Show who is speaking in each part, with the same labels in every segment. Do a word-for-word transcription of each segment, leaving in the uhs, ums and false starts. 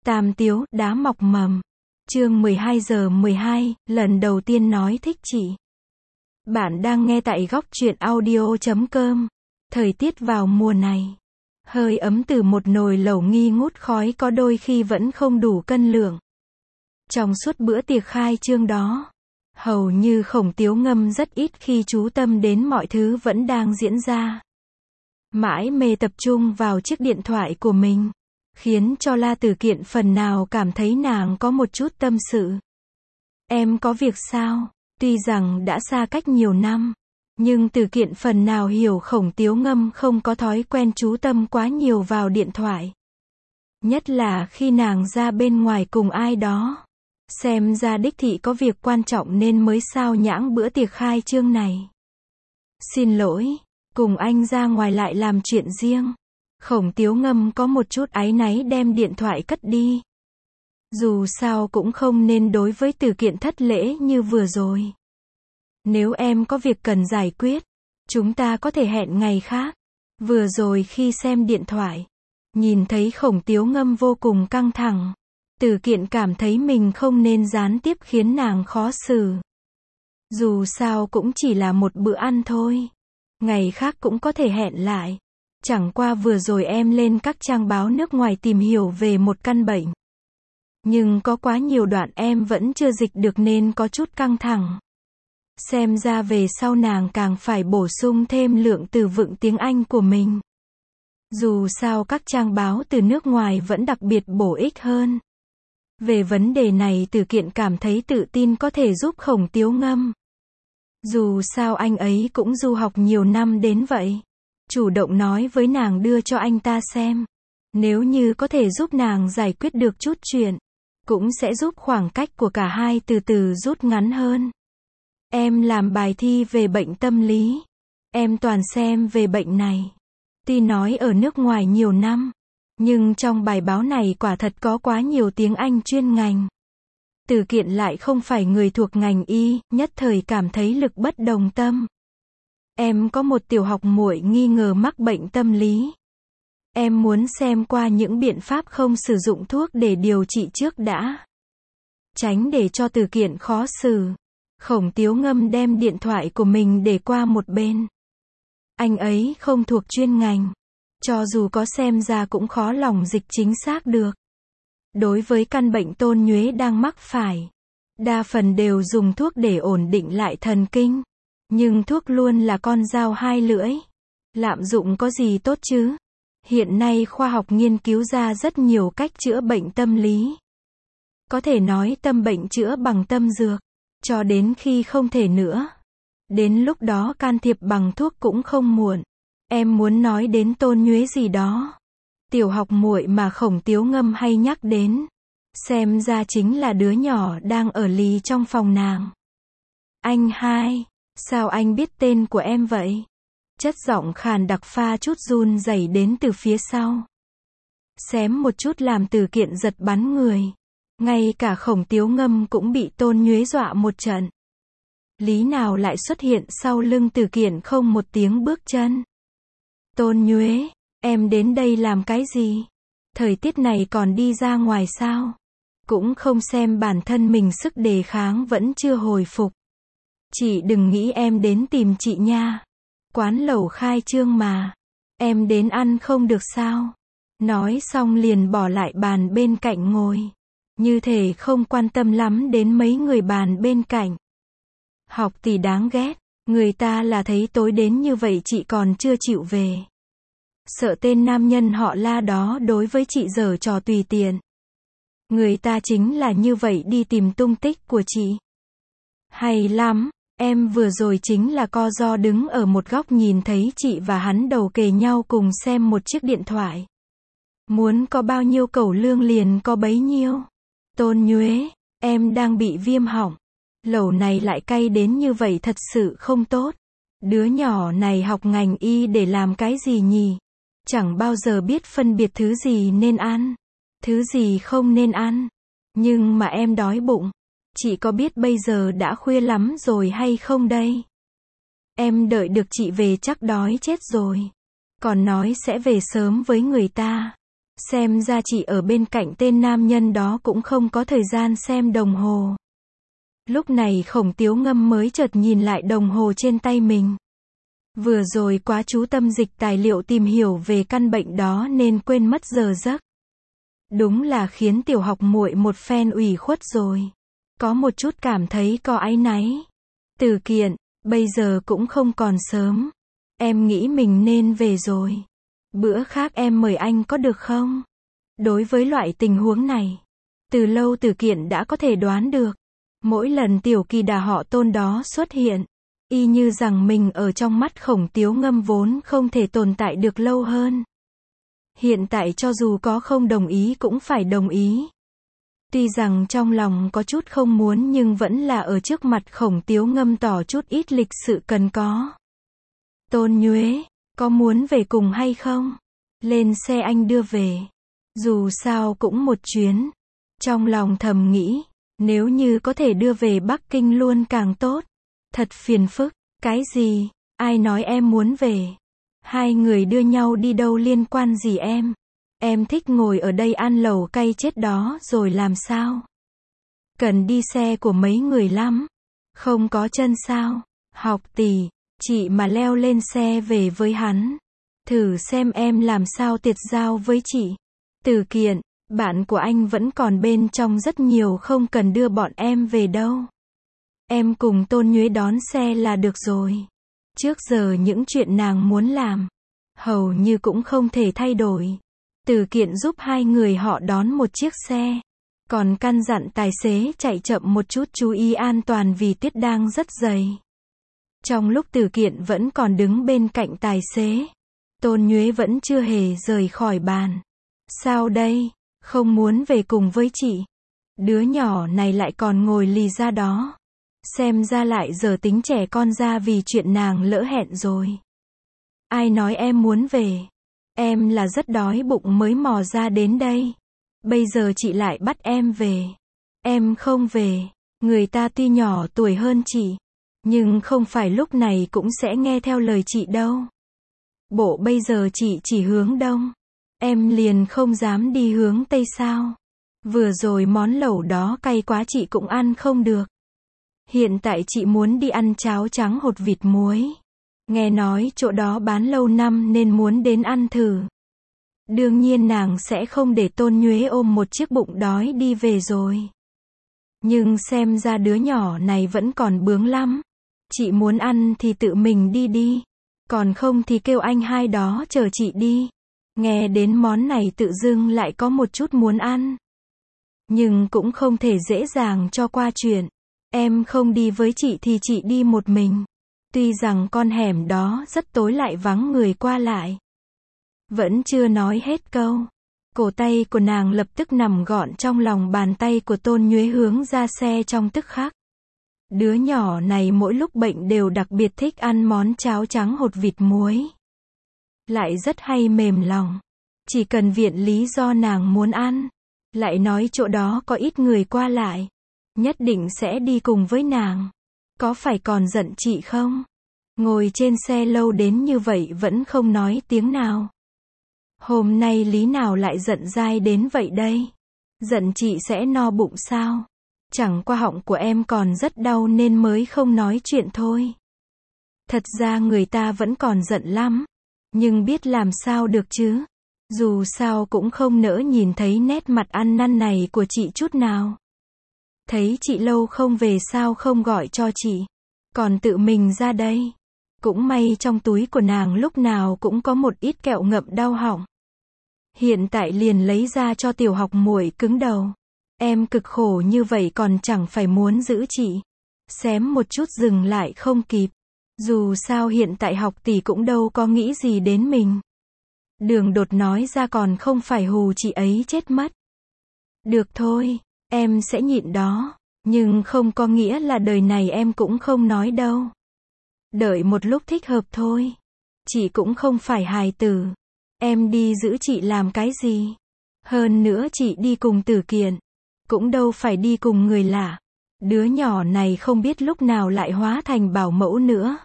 Speaker 1: Tam Tiếu, đá mọc mầm. Chương mười hai giờ mười hai, lần đầu tiên nói thích chị. Bạn đang nghe tại góc truyện audio chấm com. Thời tiết vào mùa này, hơi ấm từ một nồi lẩu nghi ngút khói có đôi khi vẫn không đủ cân lượng. Trong suốt bữa tiệc khai trương đó, hầu như Khổng Tiếu Ngâm rất ít khi chú tâm đến mọi thứ vẫn đang diễn ra. Mãi mê tập trung vào chiếc điện thoại của mình, khiến cho La Tử Kiện phần nào cảm thấy nàng có một chút tâm sự. Em có việc sao? Tuy rằng đã xa cách nhiều năm, nhưng Tử Kiện phần nào hiểu Khổng Tiếu Ngâm không có thói quen chú tâm quá nhiều vào điện thoại. Nhất là khi nàng ra bên ngoài cùng ai đó. Xem ra đích thị có việc quan trọng nên mới sao nhãng bữa tiệc khai trương này. Xin lỗi, cùng anh ra ngoài lại làm chuyện riêng. Khổng Tiếu Ngâm có một chút áy náy đem điện thoại cất đi. Dù sao cũng không nên đối với Tử Kiện thất lễ như vừa rồi. Nếu em có việc cần giải quyết, chúng ta có thể hẹn ngày khác. Vừa rồi khi xem điện thoại, nhìn thấy Khổng Tiếu Ngâm vô cùng căng thẳng. Tử Kiện cảm thấy mình không nên gián tiếp khiến nàng khó xử. Dù sao cũng chỉ là một bữa ăn thôi. Ngày khác cũng có thể hẹn lại. Chẳng qua vừa rồi em lên các trang báo nước ngoài tìm hiểu về một căn bệnh. Nhưng có quá nhiều đoạn em vẫn chưa dịch được nên có chút căng thẳng. Xem ra về sau nàng càng phải bổ sung thêm lượng từ vựng tiếng Anh của mình. Dù sao các trang báo từ nước ngoài vẫn đặc biệt bổ ích hơn. Về vấn đề này Tử Kiện cảm thấy tự tin có thể giúp Khổng Tiếu Ngâm. Dù sao anh ấy cũng du học nhiều năm đến vậy. Chủ động nói với nàng đưa cho anh ta xem. Nếu như có thể giúp nàng giải quyết được chút chuyện, cũng sẽ giúp khoảng cách của cả hai từ từ rút ngắn hơn. Em làm bài thi về bệnh tâm lý. Em toàn xem về bệnh này. Tuy nói ở nước ngoài nhiều năm, nhưng trong bài báo này quả thật có quá nhiều tiếng Anh chuyên ngành. Tử Kiện lại không phải người thuộc ngành y, nhất thời cảm thấy lực bất đồng tâm. Em có một tiểu học muội nghi ngờ mắc bệnh tâm lý. Em muốn xem qua những biện pháp không sử dụng thuốc để điều trị trước đã. Tránh để cho Tử Kiện khó xử. Khổng Tiếu Ngâm đem điện thoại của mình để qua một bên. Anh ấy không thuộc chuyên ngành. Cho dù có xem ra cũng khó lòng dịch chính xác được. Đối với căn bệnh Tôn Nhuế đang mắc phải, đa phần đều dùng thuốc để ổn định lại thần kinh. Nhưng thuốc luôn là con dao hai lưỡi. Lạm dụng có gì tốt chứ? Hiện nay khoa học nghiên cứu ra rất nhiều cách chữa bệnh tâm lý. Có thể nói tâm bệnh chữa bằng tâm dược, cho đến khi không thể nữa. Đến lúc đó can thiệp bằng thuốc cũng không muộn. Em muốn nói đến Tôn Nhuế gì đó? Tiểu học muội mà Khổng Tiếu Ngâm hay nhắc đến. Xem ra chính là đứa nhỏ đang ở lì trong phòng nàng. Anh hai, sao anh biết tên của em vậy? Chất giọng khàn đặc pha chút run rẩy đến từ phía sau. Xém một chút làm Tử Kiện giật bắn người. Ngay cả Khổng Tiếu Ngâm cũng bị Tôn Nhuế dọa một trận. Lý nào lại xuất hiện sau lưng Tử Kiện không một tiếng bước chân. Tôn Nhuế, em đến đây làm cái gì? Thời tiết này còn đi ra ngoài sao? Cũng không xem bản thân mình sức đề kháng vẫn chưa hồi phục. Chị đừng nghĩ em đến tìm chị nha. Quán lẩu khai trương mà. Em đến ăn không được sao? Nói xong liền bỏ lại bàn bên cạnh ngồi. Như thể không quan tâm lắm đến mấy người bàn bên cạnh. Học tỷ đáng ghét. Người ta là thấy tối đến như vậy chị còn chưa chịu về. Sợ tên nam nhân họ La đó đối với chị giở trò tùy tiện. Người ta chính là như vậy đi tìm tung tích của chị. Hay lắm, em vừa rồi chính là co ro đứng ở một góc nhìn thấy chị và hắn đầu kề nhau cùng xem một chiếc điện thoại. Muốn có bao nhiêu cẩu lương liền có bấy nhiêu. Tôn Nhuế, em đang bị viêm họng. Lẩu này lại cay đến như vậy thật sự không tốt. Đứa nhỏ này học ngành y để làm cái gì nhỉ? Chẳng bao giờ biết phân biệt thứ gì nên ăn, thứ gì không nên ăn. Nhưng mà em đói bụng. Chị có biết bây giờ đã khuya lắm rồi hay không đây? Em đợi được chị về chắc đói chết rồi. Còn nói sẽ về sớm với người ta. Xem ra chị ở bên cạnh tên nam nhân đó cũng không có thời gian xem đồng hồ. Lúc này Khổng Tiếu Ngâm mới chợt nhìn lại đồng hồ trên tay mình. Vừa rồi quá chú tâm dịch tài liệu tìm hiểu về căn bệnh đó nên quên mất giờ giấc. Đúng là khiến tiểu học muội một phen ủy khuất rồi. Có một chút cảm thấy có áy náy. Từ Kiện, bây giờ cũng không còn sớm. Em nghĩ mình nên về rồi. Bữa khác em mời anh có được không? Đối với loại tình huống này, từ lâu Từ Kiện đã có thể đoán được. Mỗi lần tiểu kỳ đà họ Tôn đó xuất hiện, y như rằng mình ở trong mắt Khổng Tiếu Ngâm vốn không thể tồn tại được lâu hơn. Hiện tại cho dù có không đồng ý cũng phải đồng ý. Tuy rằng trong lòng có chút không muốn nhưng vẫn là ở trước mặt Khổng Tiếu Ngâm tỏ chút ít lịch sự cần có. Tôn Nhuế, có muốn về cùng hay không? Lên xe anh đưa về. Dù sao cũng một chuyến. Trong lòng thầm nghĩ, nếu như có thể đưa về Bắc Kinh luôn càng tốt. Thật phiền phức, cái gì? Ai nói em muốn về? Hai người đưa nhau đi đâu liên quan gì em? Em thích ngồi ở đây ăn lẩu cay chết đó rồi làm sao? Cần đi xe của mấy người lắm. Không có chân sao? Học tỷ, chị mà leo lên xe về với hắn. Thử xem em làm sao tiệt giao với chị. Từ Kiện, bạn của anh vẫn còn bên trong rất nhiều không cần đưa bọn em về đâu. Em cùng Tôn Nhuế đón xe là được rồi. Trước giờ những chuyện nàng muốn làm, hầu như cũng không thể thay đổi. Từ Kiện giúp hai người họ đón một chiếc xe. Còn căn dặn tài xế chạy chậm một chút chú ý an toàn vì tuyết đang rất dày. Trong lúc Từ Kiện vẫn còn đứng bên cạnh tài xế, Tôn Nhuế vẫn chưa hề rời khỏi bàn. Sao đây? Không muốn về cùng với chị? Đứa nhỏ này lại còn ngồi lì ra đó. Xem ra lại giờ tính trẻ con ra vì chuyện nàng lỡ hẹn rồi. Ai nói em muốn về? Em là rất đói bụng mới mò ra đến đây. Bây giờ chị lại bắt em về. Em không về. Người ta tuy nhỏ tuổi hơn chị, nhưng không phải lúc này cũng sẽ nghe theo lời chị đâu. Bộ bây giờ chị chỉ hướng đông. Em liền không dám đi hướng tây sao? Vừa rồi món lẩu đó cay quá chị cũng ăn không được. Hiện tại chị muốn đi ăn cháo trắng hột vịt muối. Nghe nói chỗ đó bán lâu năm nên muốn đến ăn thử. Đương nhiên nàng sẽ không để Tôn Nhuế ôm một chiếc bụng đói đi về rồi. Nhưng xem ra đứa nhỏ này vẫn còn bướng lắm. Chị muốn ăn thì tự mình đi đi. Còn không thì kêu anh hai đó chờ chị đi. Nghe đến món này tự dưng lại có một chút muốn ăn. Nhưng cũng không thể dễ dàng cho qua chuyện. Em không đi với chị thì chị đi một mình. Tuy rằng con hẻm đó rất tối lại vắng người qua lại. Vẫn chưa nói hết câu. Cổ tay của nàng lập tức nằm gọn trong lòng bàn tay của Tôn Nhuế hướng ra xe trong tức khắc. Đứa nhỏ này mỗi lúc bệnh đều đặc biệt thích ăn món cháo trắng hột vịt muối. Lại rất hay mềm lòng. Chỉ cần viện lý do nàng muốn ăn. Lại nói chỗ đó có ít người qua lại. Nhất định sẽ đi cùng với nàng. Có phải còn giận chị không? Ngồi trên xe lâu đến như vậy vẫn không nói tiếng nào. Hôm nay lý nào lại giận dai đến vậy đây? Giận chị sẽ no bụng sao? Chẳng qua họng của em còn rất đau nên mới không nói chuyện thôi. Thật ra người ta vẫn còn giận lắm. Nhưng biết làm sao được chứ? Dù sao cũng không nỡ nhìn thấy nét mặt ăn năn này của chị chút nào. Thấy chị lâu không về sao không gọi cho chị. Còn tự mình ra đây. Cũng may trong túi của nàng lúc nào cũng có một ít kẹo ngậm đau họng. Hiện tại liền lấy ra cho tiểu học muội cứng đầu. Em cực khổ như vậy còn chẳng phải muốn giữ chị. Xém một chút dừng lại không kịp. Dù sao hiện tại học tỷ cũng đâu có nghĩ gì đến mình. Đường Đột nói ra còn không phải hù chị ấy chết mất. Được thôi, em sẽ nhịn đó. Nhưng không có nghĩa là đời này em cũng không nói đâu. Đợi một lúc thích hợp thôi. Chị cũng không phải hài tử. Em đi giữ chị làm cái gì? Hơn nữa chị đi cùng Tử Kiện. Cũng đâu phải đi cùng người lạ. Đứa nhỏ này không biết lúc nào lại hóa thành bảo mẫu nữa.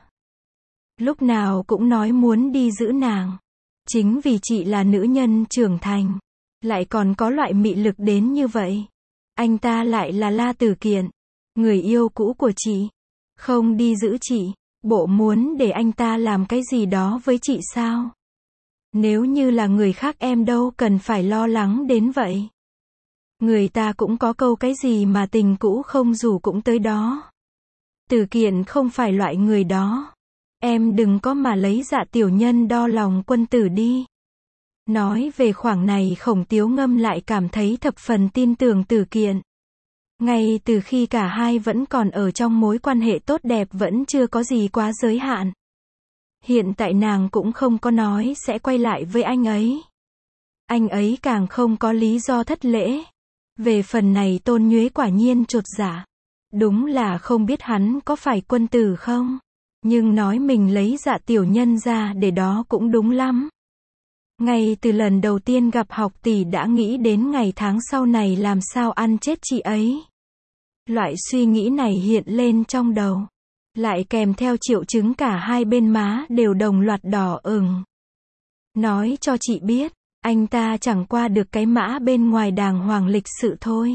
Speaker 1: Lúc nào cũng nói muốn đi giữ nàng. Chính vì chị là nữ nhân trưởng thành. Lại còn có loại mị lực đến như vậy. Anh ta lại là La Tử Kiện, người yêu cũ của chị. Không đi giữ chị, bộ muốn để anh ta làm cái gì đó với chị sao? Nếu như là người khác em đâu cần phải lo lắng đến vậy. Người ta cũng có câu cái gì mà tình cũ không rủ cũng tới đó. Tử Kiện không phải loại người đó. Em đừng có mà lấy dạ tiểu nhân đo lòng quân tử đi. Nói về khoảng này Khổng Tiếu Ngâm lại cảm thấy thập phần tin tưởng Tử Kiện. Ngay từ khi cả hai vẫn còn ở trong mối quan hệ tốt đẹp vẫn chưa có gì quá giới hạn. Hiện tại nàng cũng không có nói sẽ quay lại với anh ấy. Anh ấy càng không có lý do thất lễ. Về phần này Tôn Nhuế quả nhiên chột dạ. Đúng là không biết hắn có phải quân tử không? Nhưng nói mình lấy dạ tiểu nhân ra để đó cũng đúng lắm. Ngay từ lần đầu tiên gặp học tỷ đã nghĩ đến ngày tháng sau này làm sao ăn chết chị ấy. Loại suy nghĩ này hiện lên trong đầu. Lại kèm theo triệu chứng cả hai bên má đều đồng loạt đỏ ửng. Nói cho chị biết, anh ta chẳng qua được cái mã bên ngoài đàng hoàng lịch sự thôi.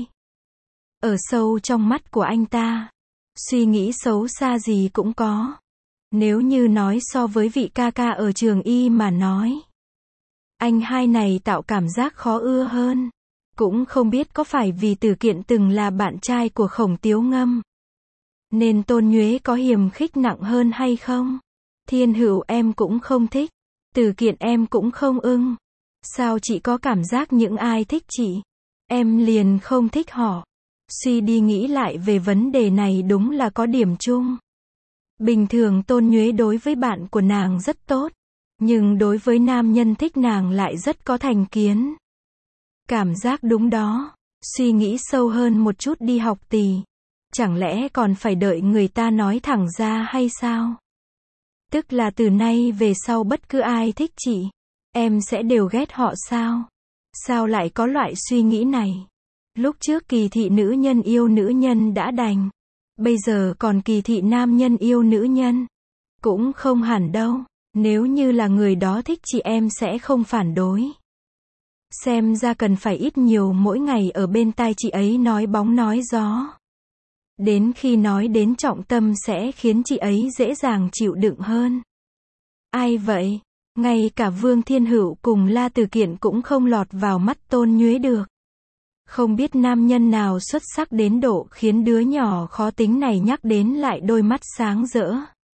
Speaker 1: Ở sâu trong mắt của anh ta, suy nghĩ xấu xa gì cũng có. Nếu như nói so với vị ca ca ở trường y mà nói, anh hai này tạo cảm giác khó ưa hơn. Cũng không biết có phải vì Tử Kiện từng là bạn trai của Khổng Tiếu Ngâm, nên Tôn Nhuế có hiềm khích nặng hơn hay không? Thiên Hữu em cũng không thích. Tử Kiện em cũng không ưng. Sao chị có cảm giác những ai thích chị, em liền không thích họ? Suy đi nghĩ lại về vấn đề này đúng là có điểm chung. Bình thường Tôn Nhuế đối với bạn của nàng rất tốt. Nhưng đối với nam nhân thích nàng lại rất có thành kiến. Cảm giác đúng đó. Suy nghĩ sâu hơn một chút đi học tỷ. Chẳng lẽ còn phải đợi người ta nói thẳng ra hay sao? Tức là từ nay về sau bất cứ ai thích chị, em sẽ đều ghét họ sao? Sao lại có loại suy nghĩ này? Lúc trước kỳ thị nữ nhân yêu nữ nhân đã đành. Bây giờ còn kỳ thị nam nhân yêu nữ nhân. Cũng không hẳn đâu. Nếu như là người đó thích chị em sẽ không phản đối. Xem ra cần phải ít nhiều mỗi ngày ở bên tai chị ấy nói bóng nói gió. Đến khi nói đến trọng tâm sẽ khiến chị ấy dễ dàng chịu đựng hơn. Ai vậy? Ngay cả Vương Thiên Hữu cùng La Tử Kiện cũng không lọt vào mắt Tôn Nhuế được. Không biết nam nhân nào xuất sắc đến độ khiến đứa nhỏ khó tính này nhắc đến lại đôi mắt sáng rỡ.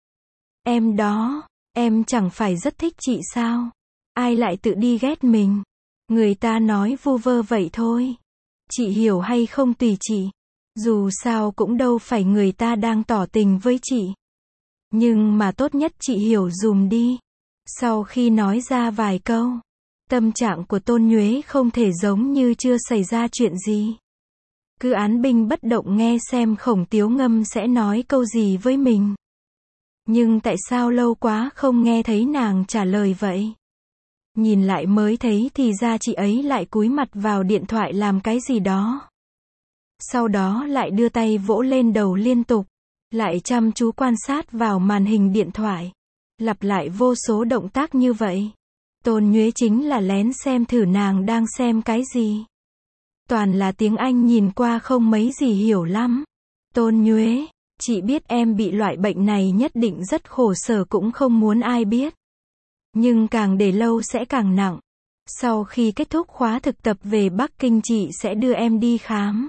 Speaker 1: Em đó, em chẳng phải rất thích chị sao? Ai lại tự đi ghét mình? Người ta nói vu vơ vậy thôi. Chị hiểu hay không tùy chị. Dù sao cũng đâu phải người ta đang tỏ tình với chị. Nhưng mà tốt nhất chị hiểu dùm đi. Sau khi nói ra vài câu, tâm trạng của Tôn Nhuế không thể giống như chưa xảy ra chuyện gì. Cứ án binh bất động nghe xem Khổng Tiếu Ngâm sẽ nói câu gì với mình. Nhưng tại sao lâu quá không nghe thấy nàng trả lời vậy? Nhìn lại mới thấy thì ra chị ấy lại cúi mặt vào điện thoại làm cái gì đó. Sau đó lại đưa tay vỗ lên đầu liên tục. Lại chăm chú quan sát vào màn hình điện thoại. Lặp lại vô số động tác như vậy. Tôn Nhuế chính là lén xem thử nàng đang xem cái gì. Toàn là tiếng Anh nhìn qua không mấy gì hiểu lắm. Tôn Nhuế, chị biết em bị loại bệnh này nhất định rất khổ sở cũng không muốn ai biết. Nhưng càng để lâu sẽ càng nặng. Sau khi kết thúc khóa thực tập về Bắc Kinh chị sẽ đưa em đi khám.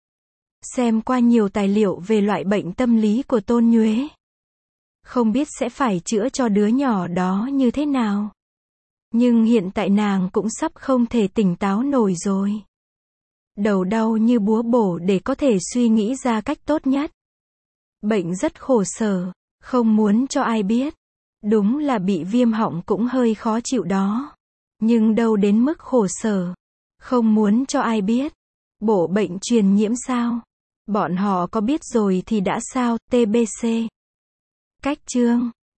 Speaker 1: Xem qua nhiều tài liệu về loại bệnh tâm lý của Tôn Nhuế. Không biết sẽ phải chữa cho đứa nhỏ đó như thế nào. Nhưng hiện tại nàng cũng sắp không thể tỉnh táo nổi rồi. Đầu đau như búa bổ để có thể suy nghĩ ra cách tốt nhất. Bệnh rất khổ sở, không muốn cho ai biết. Đúng là bị viêm họng cũng hơi khó chịu đó. Nhưng đâu đến mức khổ sở. Không muốn cho ai biết. Bộ bệnh truyền nhiễm sao? Bọn họ có biết rồi thì đã sao, tê bê xê. Cách chương